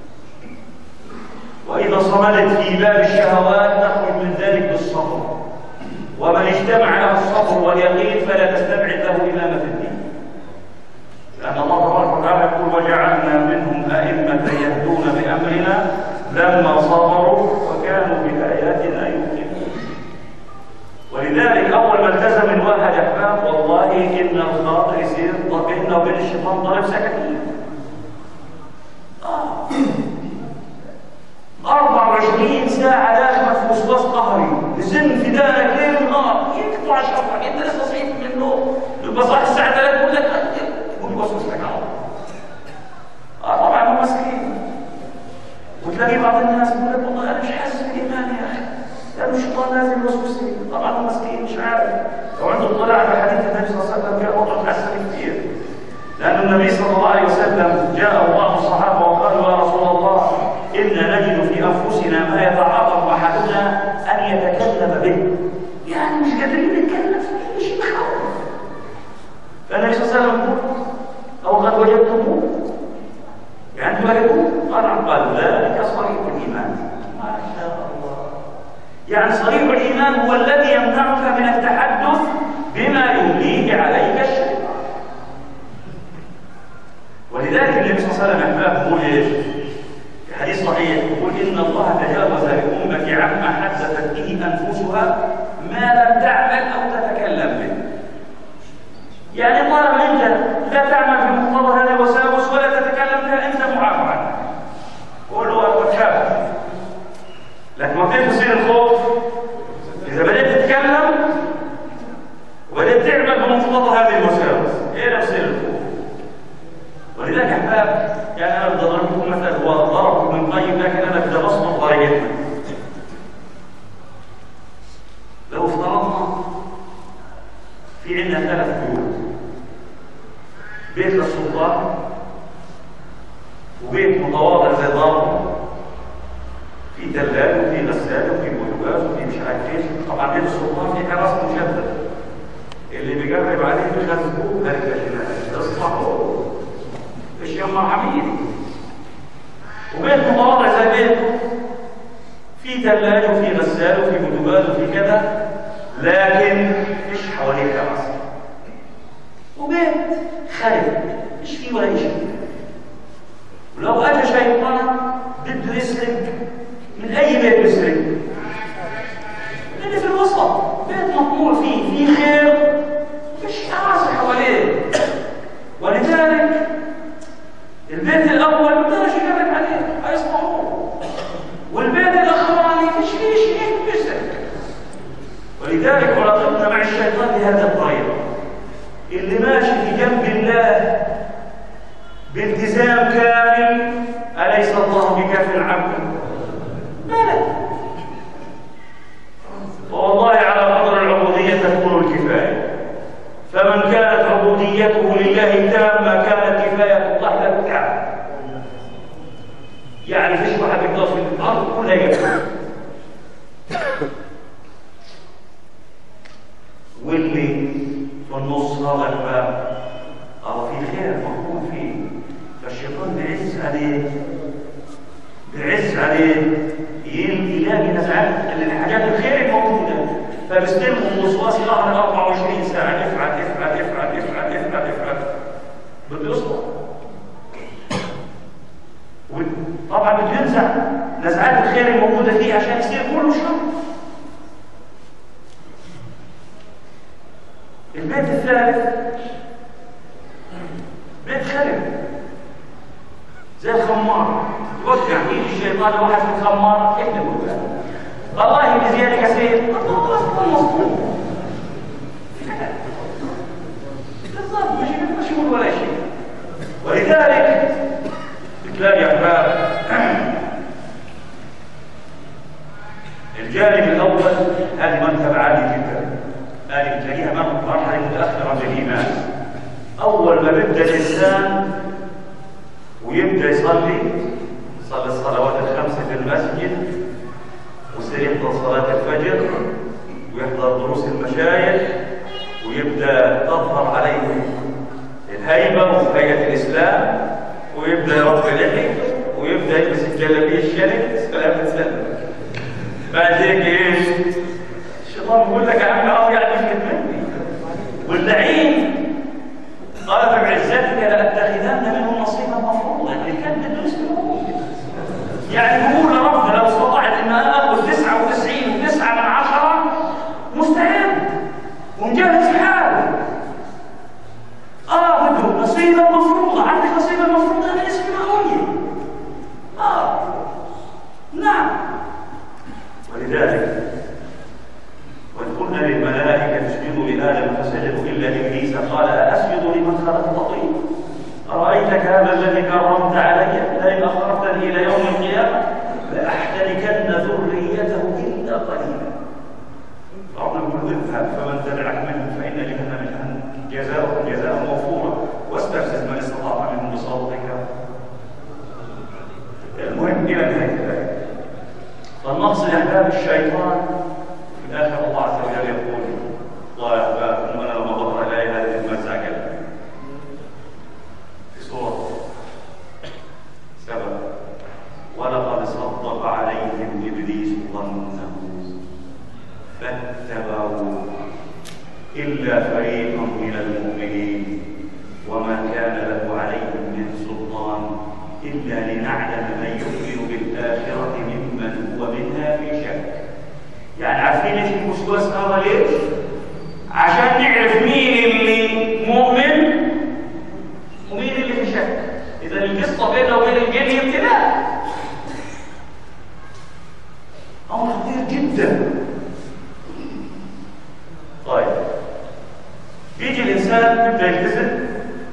وإذا صمدت في باب الشهوات تخرج من ذلك بالصبر. ومن اجتمع له الصبر واليقين فلا تستبعد له إمامة الدين، لأن الله تبارك وتعالى يقول وجعلنا منهم أئمة يهدون بأمرنا لما صبروا وكانوا بآياتنا يوقنون. ولذلك أول ما التزم الواحد يا أحباب والله إن الخاطر يصير بيننا وبين الشيطان ضرب سكاكين. آه. أربعة وعشرين ساعة داخل في وسواس قهري، يزن في دارك ليل ونهار، يقطع شرطك، أنت لسه صحيت من النوم، يبقى صاحي الساعة ثلاثة يقول لك يقول يوسوس لك على آه طبعا هو مسكين. وتلاقي بعض الناس يقول لك والله أنا مش حاسس بالإيمان يا أخي، لأنه الشيطان لازم يوسوس لي. طبعا هو مسكين مش عارف. لو عنده اطلاع على حديث النبي صلى الله عليه وسلم كان وضعه تحسن كثير. لأن النبي صلى الله عليه وسلم جاءه بعض الصحابة وقالوا يا رسول الله إنا نجد في أنفسنا ما يتعاطف أحدنا أن يتكلم به، يعني مش قادرين نتكلم في أي شيء مخوف. فالنبي صلى الله عليه وسلم يقول أو قد وجدتموه، يعني أنتم وجدتموه؟ قال قال ذلك صريح الإيمان. ما شاء الله، يعني صريح الإيمان هو الذي يمنعك من التحدث بما يمليه عليك الشيطان. ولذلك النبي صلى الله عليه وسلم يقول ايش؟ في حديث صحيح يقول إن الله تجاوز لأمتي عما حدثت به أنفسها ما لم تعمل أو تتكلم به. يعني طالما أنت لا تعمل بمقتضى هذه الوساوس ولا تتكلم بها أنت معاف عنها. قول له وتخاف. لكن وكيف يصير الخوف؟ إذا بدأت تتكلم وبدأت تعمل بمقتضى هذه الوساوس، إيه اللي يصير الخوف؟ ولذلك أحباب، يعني أنا بدي أضرب لكم مثل، هو ضرب من طيب لكن أنا بدي أبسط طريقتنا. لو افترضنا في عندنا ثلاث بيوت، بيت للسلطان وبيت متواضع زي دار، في ثلاجة وفي غسالة وفي بوتاجاز وفي مش عارف ايش. طبعا بيت السلطان في كراسي مشددة اللي بيقرب عليه بيخزقوه هلك اصلحوه ايش يما حميد. وبيت متواضع زي بيت في ثلاجة وفي غسالة وفي بوتاجاز وفي كذا، لكن فيش حواليه كراسي. وبيت خارج مش فيه ولا شيء. ولو اجى شيطان بده يسرق من اي بيت يسرق، اللي في الوسط بيت مطموع فيه فيه خير مش كراسي حواليه. ولذلك البيت الاول بده شيء يقرب عليه هيصلحوه، والبيت الاخراني فيش فيه شيء بيسرق. ولذلك علاقتنا مع الشيطان بهذه الطريقه، اللي ماشي في جنب الله بالتزام كامل أليس الله بكاف عبده؟ بلى. والله على قدر العبودية تكون الكفاية، فمن كانت عبوديته لله تامة كانت كفاية الله له كاملة. يعني فيش واحد يقدر في الأرض كلها يكفي. واللي في النص هذا الباب اه في خير موجود فيه، فالشيطان بيعز عليه بيعز عليه يلاقي نزعات الحاجات الخير الموجوده، فبيستلموا الوسواس ظهر أربعة وعشرين ساعه افعل افعل افعل افعل افعل افعل بده يصبر. طبعا بده ينزع نزعات الخير الموجوده فيه عشان يصير كله شر. البيت الثالث بيت خرب زي الخمار، يوقع فيه الشيطان واحد في الخمار يكذب والله بزياده كثير الله اصلا مصطوم بالضبط مش مشغول ولا شيء. ولذلك بتلاقي يا احباب الجانب الاول هذه مرتبه عاليه جدا، هذه بتلاقيها مرحله متاخره من الايمان. اول ما بيبدا الانسان ويبدا يصلي يصلي الصلوات الخمسه في المسجد ويصير يحضر صلاه الفجر ويحضر دروس المشايخ ويبدا تظهر عليه الهيبه وهيئه الاسلام ويبدا يربي لحيه ويبدا يلبس الجلابيه الشريف سلام سلام. بعد هيك ايش؟ الشيطان بيقول لك يا عم اه يعني مش مني واللعين قال فبعزتك لأتخذن منهم نصيبا مفروضا، يعني كان بده يسلموه. يعني بيقول لربنا لو استطعت ان انا اخذ تسعة وتسعين وتسعة من عشرة مستعد ومجهز حالي. اه بده نصيبا مفروضا، عندك نصيبا مفروضا انا اسمي مغوية. اه نعم. ولذلك وإذ قلنا للملائكة اسجدوا لآدم فسجدوا إلا إبليس قال أأسجد لمن خلقت طينا؟ أرأيتك هذا الذي كرمت علي لئن أخرتني إلى يوم القيامة لأحتركن ذريته إلا قليلا. ربنا يقول اذهب فمن تبعك منهم فإن جهنم جزاؤهم جزاء موفورا واستفزز من استطاع منهم بصوتك. المهم إلى النهاية والمقصد يا احباب الشيطان في الاخر الله عز وجل يقول الله يا احباب انا لما بقرا الايه هذه المزعجه في سوره سبع ولقد صدق عليهم ابليس ظنه فاتبعوا الا فريقا من المؤمنين وما كان له عليهم من سلطان الا لنعلم من يؤمن بالاخره ممن هو منها في شك. يعني عارفين ليش الوسواس هذا ليش؟ عشان نعرف مين اللي مؤمن ومين اللي في شك. اذا القصه بينه وبين الجن ابتلاء امر خطير جدا. طيب يجي الانسان يبدا يلتزم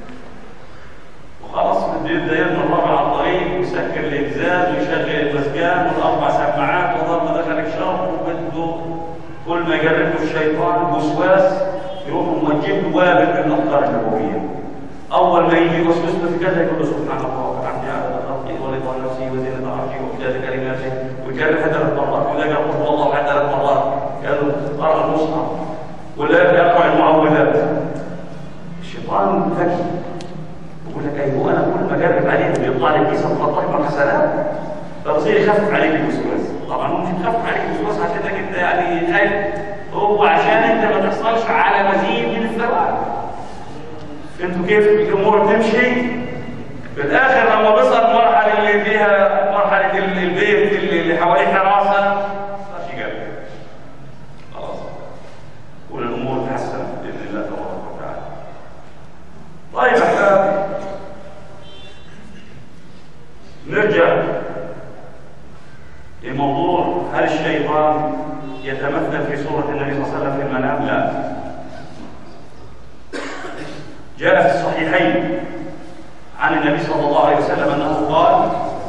وخلاص بده يبدا يبني الرابع على الطريق ويسكر الاجزاز ويشغل المسجان والاربع سماعات وظل ما دخل الشر وبده كل ما يقرب له الشيطان وسواس يروح موجه له وابل من الافكار النبويه. اول ما يجي يوسوس له في كذا يقول له سبحان الله وبحمده عدد خلقه ورضا نفسه وزينة عرشه وامتداد كلماته ويكررها ثلاث مرات ولا يقرا قل والله احد ثلاث مرات قال قرأ المصحف ولا يقرأ المعوذات. الشيطان ذكي يقول لك ايوه انا كل ما اقرب عليه بيطلع لي كيس ملطخ من حسنات فبصير يخفف عليك الوسواس. طبعا هو مش يخفف عليك الوسواس عشان انت يعني خايف، هو عشان انت ما تحصلش على مزيد من الثواب. انتوا كيف الامور تمشي؟ في الاخر لما بيصل المرحله اللي فيها مرحله البيت اللي حواليه حراسه ما في قلب خلاص والامور تحسن باذن الله تبارك وتعالى. طيب احباب نرجع لموضوع هل الشيطان يتمثل في صورة النبي صلى الله عليه وسلم في المنام؟ لا. جاء في الصحيحين عن النبي صلى الله عليه وسلم أنه قال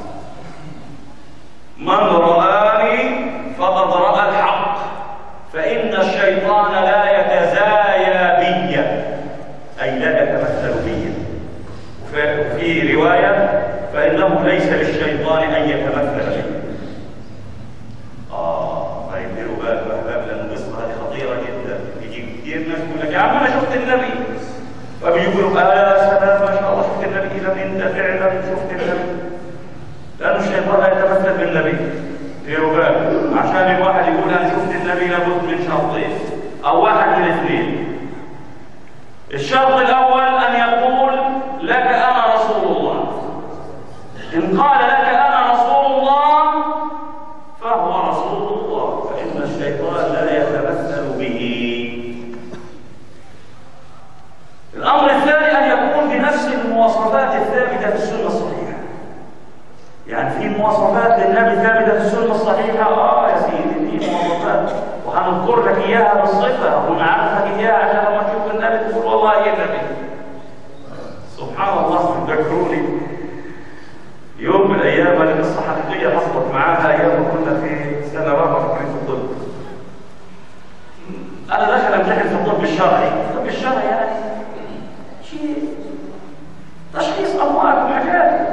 من رآني فقد رأى الحق فإن الشيطان لا يتزايا بي أي لا يتمثل بي. وفي رواية فإنه ليس للشيطان أن يتمثل بي. آه طيب ديروا بالكم أحباب لأن القصة هذه خطيرة جدا. يجي كثير ناس يقول لك يا عم أنا شفت النبي فبيقولوا آه يا سلام ما شاء الله شفت النبي. إذا أنت فعلا شفت النبي لأن الشيطان لا يتمثل بالنبي. ديروا بالكم عشان الواحد يقول أنا شفت النبي لابد من شرطين أو واحد من اثنين. الشرط الأول أن يقول لك أنا رسول الله. إن قال لك أنا رسول الله فهو رسول الله فإن الشيطان لا يتمثل به. الأمر الثاني أن يكون بنفس المواصفات الثابتة في السنة الصحيحة. يعني في مواصفات للنبي ثابتة في السنة الصحيحة. آه يا سيدي في مواصفات وهنذكر لك إياها بالصفة ونعرفك إياها عشان لما تشوف النبي تقول والله يا النبي. سبحان الله تذكروني يوم من الأيام أنا قصة حقيقية حصلت معاها أيام ما كنا في سنة رابعة في الطب. أنا داخل أمتحن في الطب الشرعي. الطب الشرعي يعني شيء تشخيص أمراض وحاجات.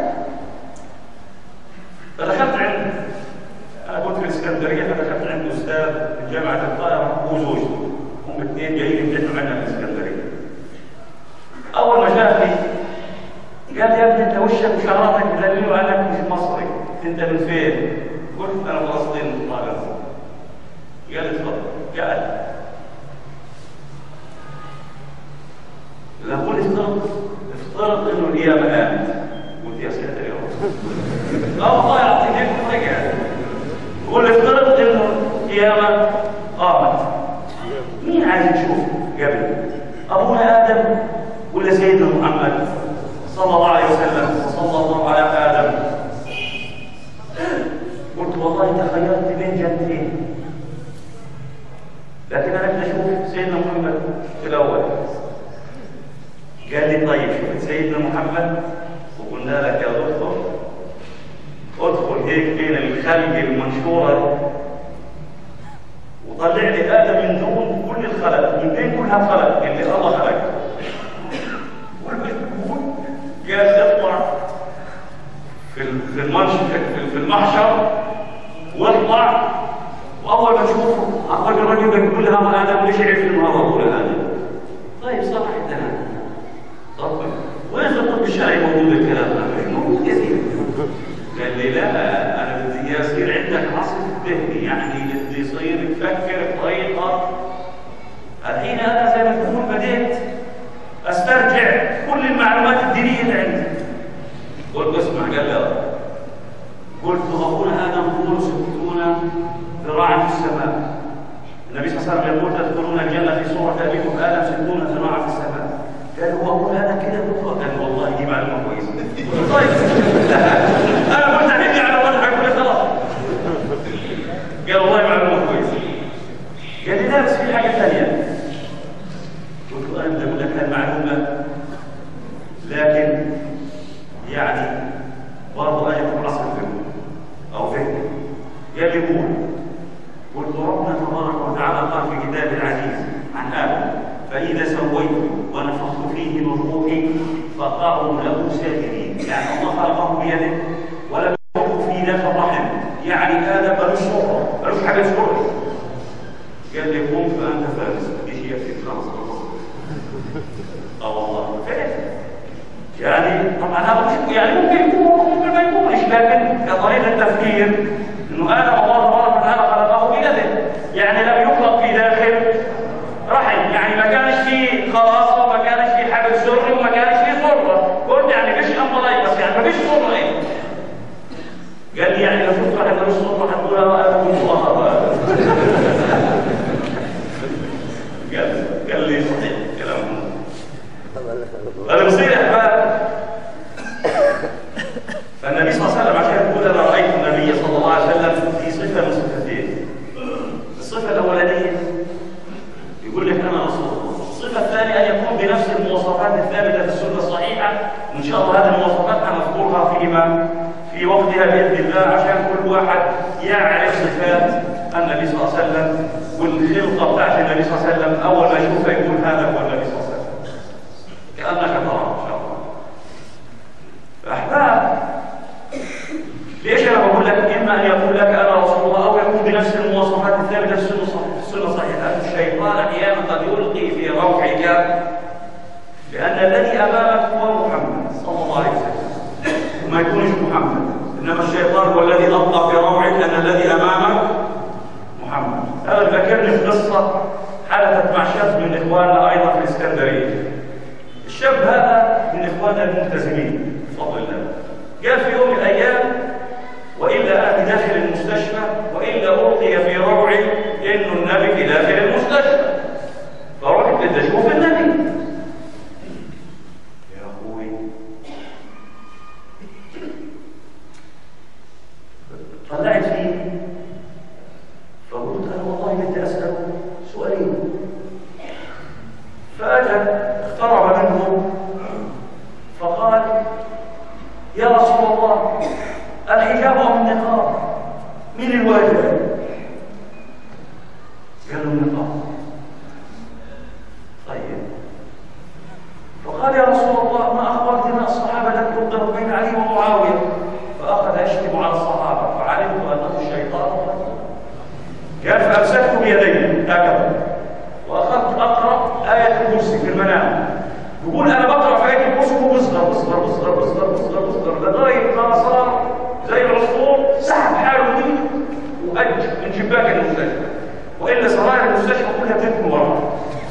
فدخلت عند أنا كنت في الإسكندرية فدخلت عند أستاذ من جامعة القاهرة وزوجته هم اثنين جايين يمتحنوا عندنا في الإسكندرية. أول ما شافني قال لي يا ابني انت وشك وشعراتك بدليل انك مش مصري، انت من فين؟ قلت انا فلسطين من طالب. قال لي اتفضل. قال لا قول افترض افترض انه القيامه قامت. قلت يا ساتر يا رب. لا والله يعطيك هيك رجع. قول افترض انه القيامه قامت. مين عايز يشوف قبل؟ ابونا ادم ولا سيدنا محمد؟ صلى الله عليه وسلم وصلى الله على آدم. قلت والله تخيرت بين جنتين لكن أنا بدي أشوف سيدنا محمد في الأول. قال لي طيب شوف سيدنا محمد وقلنا لك يا دكتور ادخل هيك بين الخلق المنشورة وطلع لي آدم من دون كل الخلق من بين كل هالخلق اللي الله خلقه. قال اطلع في في المنشر في المحشر واطلع واول ما تشوفه اقول الرجل بيقول لها ادم ليش عرفت انه هذا هو ادم؟ طيب صراحه انا طب وين في الطب الشرعي موجود الكلام هذا؟ مش موجود يا سيدي. قال لي لا انا بدي يصير عندك عصف ذهني، يعني بدي يصير تفكر بطريقه. الحين انا زي ما تقول بديت استرجع كل المعلومات الدينيه اللي عندي. قلت اسمع، قال لي قلت ابونا ادم طوله ستون ذراعا في السماء. النبي صلى الله عليه وسلم يقول تدخلون الجنه في صوره ابيكم ادم ستون ذراعا في السماء. قال هو اقول هذا كده دكتور؟ قال والله دي معلومه كويسه. طيب انا قلت هنيجي على وضعك قلت خلاص. قال والله معلومه كويسه. قال لي لا بس في حاجه ثانيه. قلت له انا بدي اقول لك هالمعلومه لكن يعني برضه اجي في عصر الفهم او فهم. قال لي قول. قلت ربنا تبارك وتعالى قال في كتابه العزيز عن ادم فاذا سويته ونفخت فيه من روحي فقعوا له ساجدين. يعني الله خلقه بيده ولم يخلقه في ذات الرحم، يعني ادم ملوش صوره ملوش حاجه صوره. قال لي قم فانت فارس. ايش يكفي خلاص خلاص. اه والله فعلا. يعني طبعا هذا مش يعني ممكن يكون ممكن ما يكونش، لكن كطريقه التفكير انه ادم الله تبارك وتعالى خلقه بيده، يعني لم يخلق في داخل رحم، يعني ما كانش فيه خلاصه وما كانش فيه حبل سري وما كانش فيه صره. قلت يعني فيش امبلايكس، يعني ما فيش صره. ايه؟ قال لي يعني لو شفت واحد ملوش صره هتقول انا ادم الله. قال قال لي صحيح كلامه. هذا بصير يا احباب. فالنبي صلى الله عليه وسلم عشان يقول انا رايت النبي صلى الله عليه وسلم في صفه من صفتين. الصفه الاولانيه يقول لك انا رسول الله. الصفه الثانيه ان يكون بنفس المواصفات الثابته في السنه الصحيحه. وان شاء الله هذه المواصفات هنذكرها فيما في وقتها باذن الله عشان كل واحد يعرف صفات النبي صلى الله عليه وسلم والخلقه بتاعت النبي صلى الله عليه وسلم. اول ما يشوفها يقول هذا هو النبي صلى الله عليه وسلم كانك تراه ان شاء الله. فاحباب ليش انا بقول لك اما ان يقول لك انا رسول الله او يكون بنفس المواصفات الثابته في السنه الصحيحه. الشيطان احيانا قد يلقي في روحك لان الذي امامك هو محمد صلى الله عليه وسلم وما يكونش محمد، انما الشيطان هو الذي القى في روعك ان الذي امامك محمد. هذا ذكرني في قصه حدثت مع شاب من اخواننا ايضا في الاسكندريه. الشاب هذا من اخواننا الملتزمين بفضل الله. قال في يوم من الايام والا انا داخل المستشفى والا القي في روعي انه النبي في داخل المستشفى. فرحت بدي اشوف النبي. يا اخوي طلعت فيه فقلت انا والله بدي اساله سؤالين. فاجى اقترب منه فقال يا رسول الله الحجاب ام النقاب؟ من الواجب؟ قال له النقاب. طيب فقال يا رسول الله ما اخبرتنا الصحابه لم تقدر بين علي ومعاويه؟ فاخذ يشتم على الصحابه فعلمت انه الشيطان. قال فامسكت بيدي هكذا واخذت اقرا ايه الكرسي في المنام. يقول انا بقرا في ايه الكرسي وبصغر بصغر بصغر بصغر بصغر بصغر لغايه ما صار زي العصفور سحب حاله دي واج من شباك المستشفى، والا سراير المستشفى كلها بتتم وراه.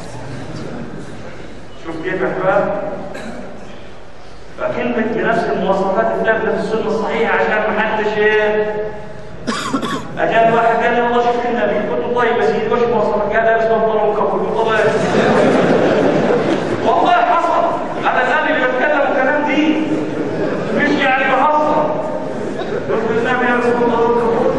شوف كيف يا احباب؟ فكلمه بنفس المواصفات الثابته في السنه الصحيحه عشان ما حدش ايه. اجاني واحد قال لي والله شفت النبي. قلت له طيب يا سيدي وش مواصفات؟ قال لابس بنطلون وكفر. والله والله حصل. انا الان اللي بتكلم كلام دين مش يعني بهزر. قلت له النبي لابس بنطلون وكفر.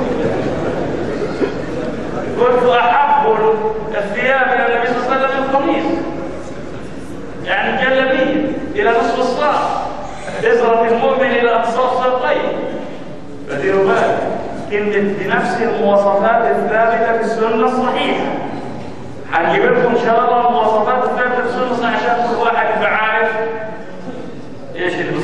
قلت له احب الثياب الى النبي صلى الله عليه وسلم القميص، يعني الجلابيه الى نصف الساق، ازره المؤمن الى اقصاص ساقيه. فديروا بالك كلمه بنفس المواصفات الثابته في السنه الصحيحه. هنجيب لكم ان شاء الله المواصفات الثابته في السنه الصحيحه عشان كل واحد يبقى عارف ايش اللي